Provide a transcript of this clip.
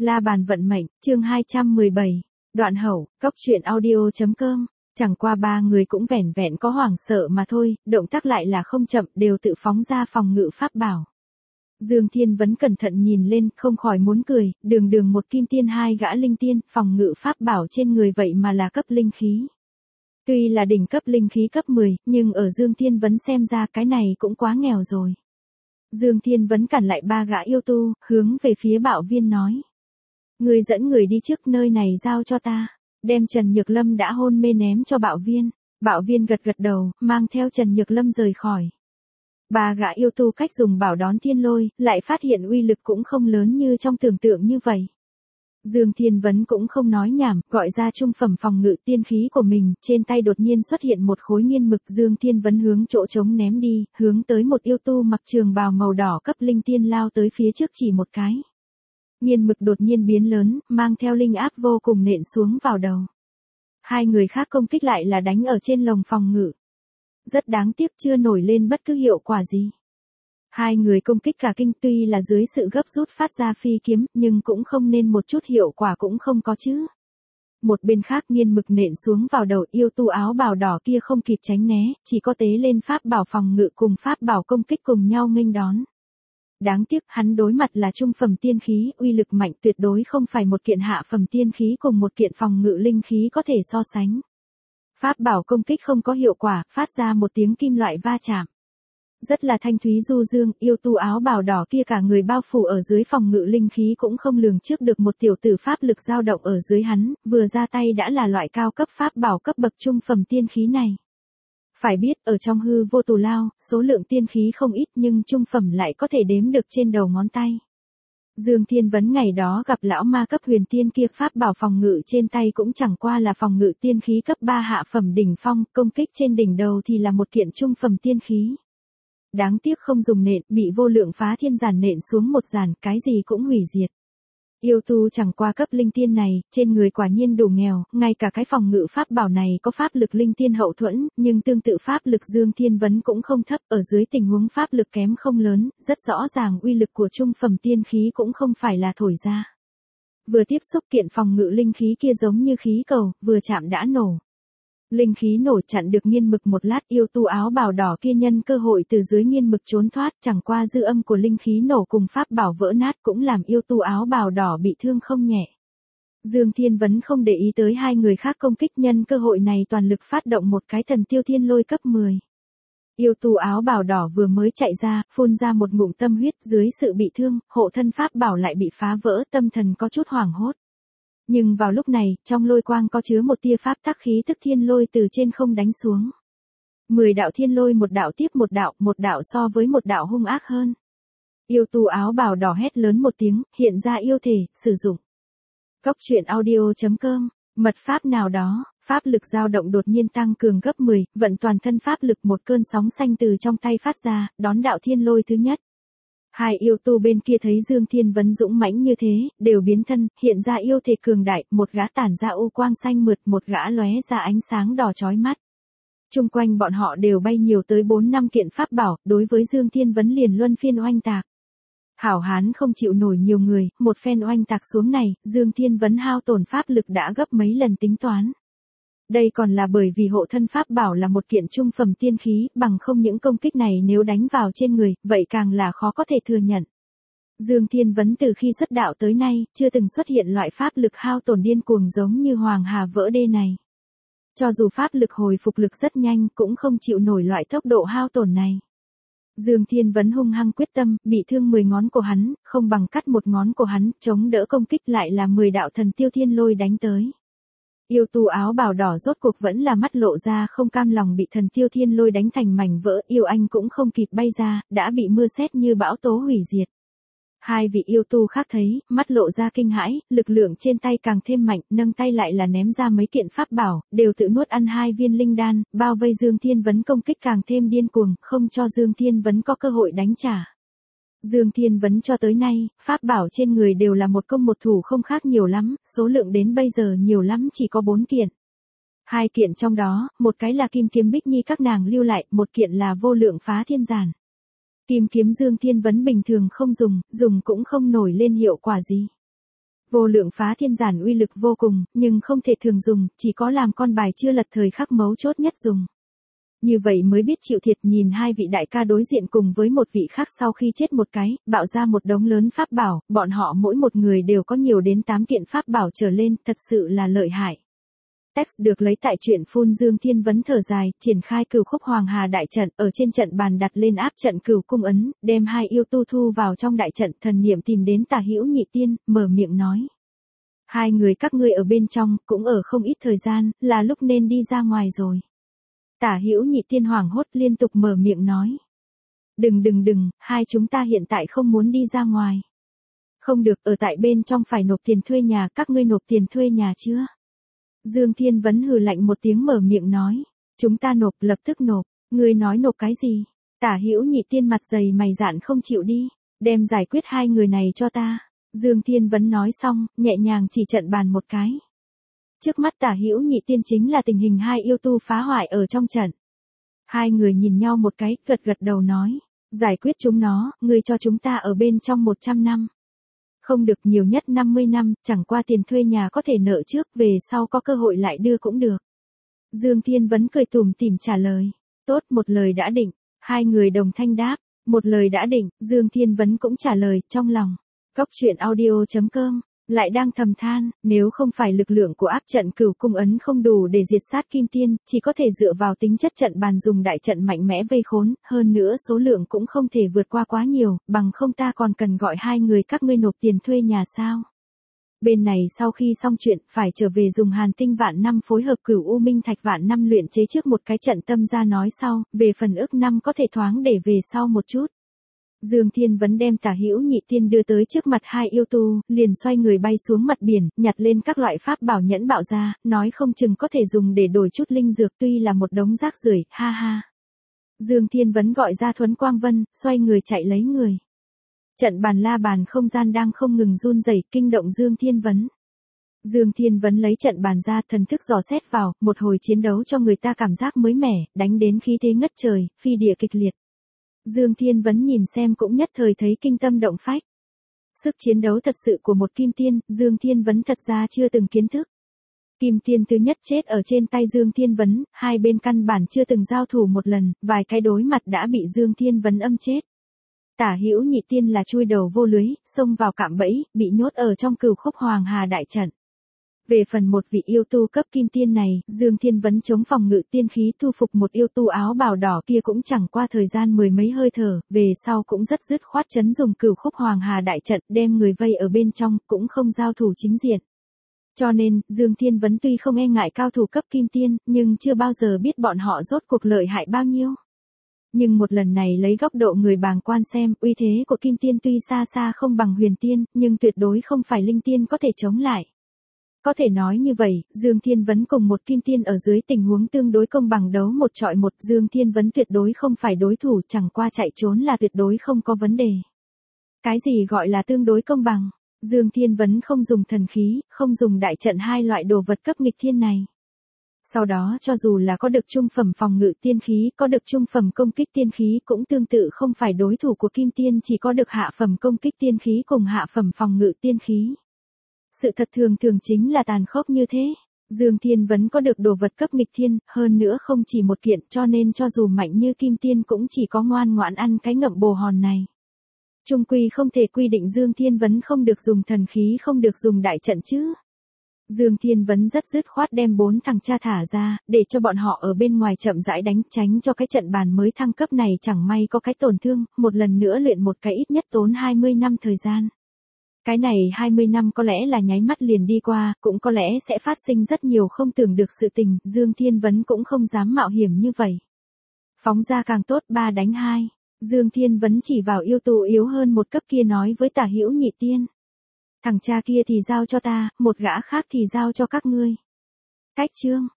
La bàn vận mệnh, chương 217. Đoạn hậu, cóc truyện audio.com. Chẳng qua ba người cũng vẻn vẹn có hoảng sợ mà thôi, động tác lại là không chậm, đều tự phóng ra phòng ngự pháp bảo. Dương Thiên Vấn cẩn thận nhìn lên, không khỏi muốn cười, đường một kim tiên hai gã linh tiên, phòng ngự pháp bảo trên người vậy mà là cấp linh khí. Tuy là đỉnh cấp linh khí cấp 10, nhưng ở Dương Thiên Vấn xem ra cái này cũng quá nghèo rồi. Dương Thiên Vấn cản lại ba gã yêu tu, hướng về phía Bạo Viên nói. Người dẫn người đi trước, nơi này giao cho ta. Đem Trần Nhược Lâm đã hôn mê ném cho Bạo Viên. Bạo Viên gật đầu, mang theo Trần Nhược Lâm rời khỏi. Ba gã yêu tu cách dùng bảo đón thiên lôi, lại phát hiện uy lực cũng không lớn như trong tưởng tượng như vậy. Dương Thiên Vấn cũng không nói nhảm, gọi ra trung phẩm phòng ngự tiên khí của mình, trên tay đột nhiên xuất hiện một khối nghiên mực. Dương Thiên Vấn hướng chỗ trống ném đi, hướng tới một yêu tu mặc trường bào màu đỏ cấp linh tiên lao tới phía trước chỉ một cái. Nghiên mực đột nhiên biến lớn, mang theo linh áp vô cùng nện xuống vào đầu. Hai người khác công kích lại là đánh ở trên lồng phòng ngự. Rất đáng tiếc chưa nổi lên bất cứ hiệu quả gì. Hai người công kích cả kinh, tuy là dưới sự gấp rút phát ra phi kiếm, nhưng cũng không nên một chút hiệu quả cũng không có chứ. Một bên khác nghiên mực nện xuống vào đầu yêu tu áo bào đỏ kia không kịp tránh né, chỉ có tế lên pháp bảo phòng ngự cùng pháp bảo công kích cùng nhau nghênh đón. Đáng tiếc hắn đối mặt là trung phẩm tiên khí, uy lực mạnh, tuyệt đối không phải một kiện hạ phẩm tiên khí cùng một kiện phòng ngự linh khí có thể so sánh. Pháp bảo công kích không có hiệu quả, phát ra một tiếng kim loại va chạm. Rất là thanh thúy du dương, yêu tu áo bào đỏ kia cả người bao phủ ở dưới phòng ngự linh khí cũng không lường trước được một tiểu tử pháp lực dao động ở dưới hắn, vừa ra tay đã là loại cao cấp pháp bảo cấp bậc trung phẩm tiên khí này. Phải biết, ở trong hư vô tù lao, số lượng tiên khí không ít nhưng trung phẩm lại có thể đếm được trên đầu ngón tay. Dương Thiên Vấn ngày đó gặp lão ma cấp huyền tiên kia, pháp bảo phòng ngự trên tay cũng chẳng qua là phòng ngự tiên khí cấp 3 hạ phẩm đỉnh phong, công kích trên đỉnh đầu thì là một kiện trung phẩm tiên khí. Đáng tiếc không dùng nện, bị vô lượng phá thiên giản nện xuống một giản, cái gì cũng hủy diệt. Yêu tu chẳng qua cấp linh tiên này, trên người quả nhiên đủ nghèo, ngay cả cái phòng ngự pháp bảo này có pháp lực linh tiên hậu thuẫn, nhưng tương tự pháp lực Dương Thiên Vấn cũng không thấp, ở dưới tình huống pháp lực kém không lớn, rất rõ ràng uy lực của trung phẩm tiên khí cũng không phải là thổi ra. Vừa tiếp xúc kiện phòng ngự linh khí kia giống như khí cầu, vừa chạm đã nổ. Linh khí nổ chặn được nghiên mực một lát, yêu tu áo bào đỏ kia nhân cơ hội từ dưới nghiên mực trốn thoát, chẳng qua dư âm của linh khí nổ cùng pháp bảo vỡ nát cũng làm yêu tu áo bào đỏ bị thương không nhẹ. Dương Thiên Vấn không để ý tới hai người khác công kích, nhân cơ hội này toàn lực phát động một cái thần tiêu thiên lôi cấp 10. Yêu tu áo bào đỏ vừa mới chạy ra, phun ra một ngụm tâm huyết, dưới sự bị thương, hộ thân pháp bảo lại bị phá vỡ, tâm thần có chút hoảng hốt. Nhưng vào lúc này, trong lôi quang có chứa một tia pháp tắc khí tức thiên lôi từ trên không đánh xuống. 10 đạo thiên lôi một đạo tiếp một đạo so với một đạo hung ác hơn. Yêu tu áo bào đỏ hét lớn một tiếng, hiện ra yêu thể, sử dụng. Cóc truyện audio.com, mật pháp nào đó, pháp lực dao động đột nhiên tăng cường gấp 10, vận toàn thân pháp lực, một cơn sóng xanh từ trong tay phát ra, đón đạo thiên lôi thứ nhất. Hai yêu tu bên kia thấy Dương Thiên Vấn dũng mãnh như thế, đều biến thân, hiện ra yêu thể cường đại, một gã tản ra u quang xanh mượt, một gã lóe ra ánh sáng đỏ chói mắt. Chung quanh bọn họ đều bay nhiều tới 4-5 kiện pháp bảo, đối với Dương Thiên Vấn liền luân phiên oanh tạc. Hảo hán không chịu nổi nhiều người, một phen oanh tạc xuống này, Dương Thiên Vấn hao tổn pháp lực đã gấp mấy lần tính toán. Đây còn là bởi vì hộ thân pháp bảo là một kiện trung phẩm tiên khí, bằng không những công kích này nếu đánh vào trên người, vậy càng là khó có thể thừa nhận. Dương Thiên Vấn từ khi xuất đạo tới nay, chưa từng xuất hiện loại pháp lực hao tổn điên cuồng giống như Hoàng Hà vỡ đê này. Cho dù pháp lực hồi phục lực rất nhanh, cũng không chịu nổi loại tốc độ hao tổn này. Dương Thiên Vấn hung hăng quyết tâm, bị thương 10 ngón của hắn, không bằng cắt một ngón của hắn, chống đỡ công kích lại là 10 đạo thần tiêu thiên lôi đánh tới. Yêu tu áo bào đỏ rốt cuộc vẫn là mắt lộ ra không cam lòng bị thần tiêu thiên lôi đánh thành mảnh vỡ, yêu anh cũng không kịp bay ra, đã bị mưa sét như bão tố hủy diệt. Hai vị yêu tu khác thấy, mắt lộ ra kinh hãi, lực lượng trên tay càng thêm mạnh, nâng tay lại là ném ra mấy kiện pháp bảo, đều tự nuốt ăn 2 viên linh đan, bao vây Dương Thiên Vấn công kích càng thêm điên cuồng, không cho Dương Thiên Vấn có cơ hội đánh trả. Dương Thiên Vấn cho tới nay, pháp bảo trên người đều là một công một thủ không khác nhiều lắm, số lượng đến bây giờ nhiều lắm chỉ có 4 kiện. 2 kiện trong đó, một cái là kim kiếm Bích Nhi các nàng lưu lại, một kiện là vô lượng phá thiên giản. Kim kiếm Dương Thiên Vấn bình thường không dùng cũng không nổi lên hiệu quả gì. Vô lượng phá thiên giản uy lực vô cùng, nhưng không thể thường dùng, chỉ có làm con bài chưa lật thời khắc mấu chốt nhất dùng. Như vậy mới biết chịu thiệt. Nhìn hai vị đại ca đối diện cùng với một vị khác sau khi chết một cái, bạo ra một đống lớn pháp bảo, bọn họ mỗi một người đều có nhiều đến 8 kiện pháp bảo trở lên, thật sự là lợi hại. Text được lấy tại truyện phun. Dương Thiên Vấn thở dài, triển khai Cửu Khúc Hoàng Hà đại trận, ở trên trận bàn đặt lên áp trận Cửu Cung ấn, đem hai yêu tu thu vào trong đại trận. Thần niệm tìm đến Tả Hữu Nhị Tiên, mở miệng nói: hai người các ngươi ở bên trong, cũng ở không ít thời gian, là lúc nên đi ra ngoài rồi. Tả Hữu Nhị Tiên hoảng hốt liên tục mở miệng nói: đừng, hai chúng ta hiện tại không muốn đi ra ngoài. Không được, ở tại bên trong phải nộp tiền thuê nhà, các ngươi nộp tiền thuê nhà chưa? Dương Thiên Vấn hừ lạnh một tiếng mở miệng nói: chúng ta nộp, lập tức nộp. Ngươi nói nộp cái gì? Tả Hữu Nhị Tiên mặt dày mày dạn không chịu đi, đem giải quyết hai người này cho ta. Dương Thiên Vấn nói xong, nhẹ nhàng chỉ trận bàn một cái. Trước mắt Tả Hữu Nhị Tiên chính là tình hình hai yêu tu phá hoại ở trong trận. Hai người nhìn nhau một cái, gật đầu nói: giải quyết chúng nó, ngươi cho chúng ta ở bên trong 100 năm. Không được, nhiều nhất 50 năm, chẳng qua tiền thuê nhà có thể nợ trước, về sau có cơ hội lại đưa cũng được. Dương Thiên Vấn cười tủm tỉm trả lời: tốt, một lời đã định. Hai người đồng thanh đáp: một lời đã định. Dương Thiên Vấn cũng trả lời, trong lòng. Cóc truyện audio.com lại đang thầm than, nếu không phải lực lượng của áp trận Cửu Cung ấn không đủ để diệt sát Kim Tiên, chỉ có thể dựa vào tính chất trận bàn dùng đại trận mạnh mẽ vây khốn, hơn nữa số lượng cũng không thể vượt qua quá nhiều, bằng không ta còn cần gọi hai người các ngươi nộp tiền thuê nhà sao? Bên này sau khi xong chuyện, phải trở về dùng Hàn Tinh Vạn Năm phối hợp Cửu U Minh Thạch Vạn Năm luyện chế trước một cái trận tâm ra nói sau, về phần ước năm có thể thoáng để về sau một chút. Dương Thiên Vấn đem Tả Hữu Nhị Tiên đưa tới trước mặt hai yêu tu, liền xoay người bay xuống mặt biển, nhặt lên các loại pháp bảo nhẫn bạo ra, nói không chừng có thể dùng để đổi chút linh dược, tuy là một đống rác rưởi, ha ha. Dương Thiên Vấn gọi ra Thuấn Quang Vân, xoay người chạy lấy người. Trận bàn la bàn không gian đang không ngừng run rẩy, kinh động Dương Thiên Vấn. Dương Thiên Vấn lấy trận bàn ra, thần thức dò xét vào, một hồi chiến đấu cho người ta cảm giác mới mẻ, đánh đến khí thế ngất trời, phi địa kịch liệt. Dương Thiên Vấn nhìn xem cũng nhất thời thấy kinh tâm động phách. Sức chiến đấu thật sự của một Kim Tiên, Dương Thiên Vấn thật ra chưa từng kiến thức. Kim Tiên thứ nhất chết ở trên tay Dương Thiên Vấn, hai bên căn bản chưa từng giao thủ một lần, vài cái đối mặt đã bị Dương Thiên Vấn âm chết. Tả Hữu Nhị Tiên là chui đầu vô lưới, xông vào cạm bẫy, bị nhốt ở trong Cửu Khúc Hoàng Hà đại trận. Về phần một vị yêu tu cấp Kim Tiên này, Dương Thiên Vấn chống phòng ngự tiên khí thu phục một yêu tu áo bào đỏ kia cũng chẳng qua thời gian mười mấy hơi thở, về sau cũng rất dứt khoát chấn dùng Cửu Khúc Hoàng Hà đại trận, đem người vây ở bên trong, cũng không giao thủ chính diện. Cho nên, Dương Thiên Vấn tuy không e ngại cao thủ cấp Kim Tiên, nhưng chưa bao giờ biết bọn họ rốt cuộc lợi hại bao nhiêu. Nhưng một lần này lấy góc độ người bàng quan xem, uy thế của Kim Tiên tuy xa xa không bằng Huyền Tiên, nhưng tuyệt đối không phải Linh Tiên có thể chống lại. Có thể nói như vậy, Dương Thiên Vấn cùng một Kim Tiên ở dưới tình huống tương đối công bằng đấu một chọi một, Dương Thiên Vấn tuyệt đối không phải đối thủ, chẳng qua chạy trốn là tuyệt đối không có vấn đề. Cái gì gọi là tương đối công bằng? Dương Thiên Vấn không dùng thần khí, không dùng đại trận, hai loại đồ vật cấp nghịch thiên này. Sau đó cho dù là có được trung phẩm phòng ngự tiên khí, có được trung phẩm công kích tiên khí cũng tương tự không phải đối thủ của Kim Tiên, chỉ có được hạ phẩm công kích tiên khí cùng hạ phẩm phòng ngự tiên khí. Sự thật thường thường chính là tàn khốc như thế. Dương Thiên Vấn có được đồ vật cấp nghịch thiên, hơn nữa không chỉ một kiện, cho nên cho dù mạnh như Kim Tiên cũng chỉ có ngoan ngoãn ăn cái ngậm bồ hòn này. Trung quy không thể quy định Dương Thiên Vấn không được dùng thần khí, không được dùng đại trận chứ. Dương Thiên Vấn rất dứt khoát đem 4 thằng cha thả ra, để cho bọn họ ở bên ngoài chậm rãi đánh, tránh cho cái trận bàn mới thăng cấp này chẳng may có cái tổn thương, một lần nữa luyện một cái ít nhất tốn 20 năm thời gian. Cái này 20 năm có lẽ là nháy mắt liền đi qua, cũng có lẽ sẽ phát sinh rất nhiều không tưởng được sự tình, Dương Thiên Vấn cũng không dám mạo hiểm như vậy. Phóng ra càng tốt, 3 đánh 2. Dương Thiên Vấn chỉ vào yêu tù yếu hơn một cấp kia nói với Tả Hữu Nhị Tiên. Thằng cha kia thì giao cho ta, một gã khác thì giao cho các ngươi. Cách chương.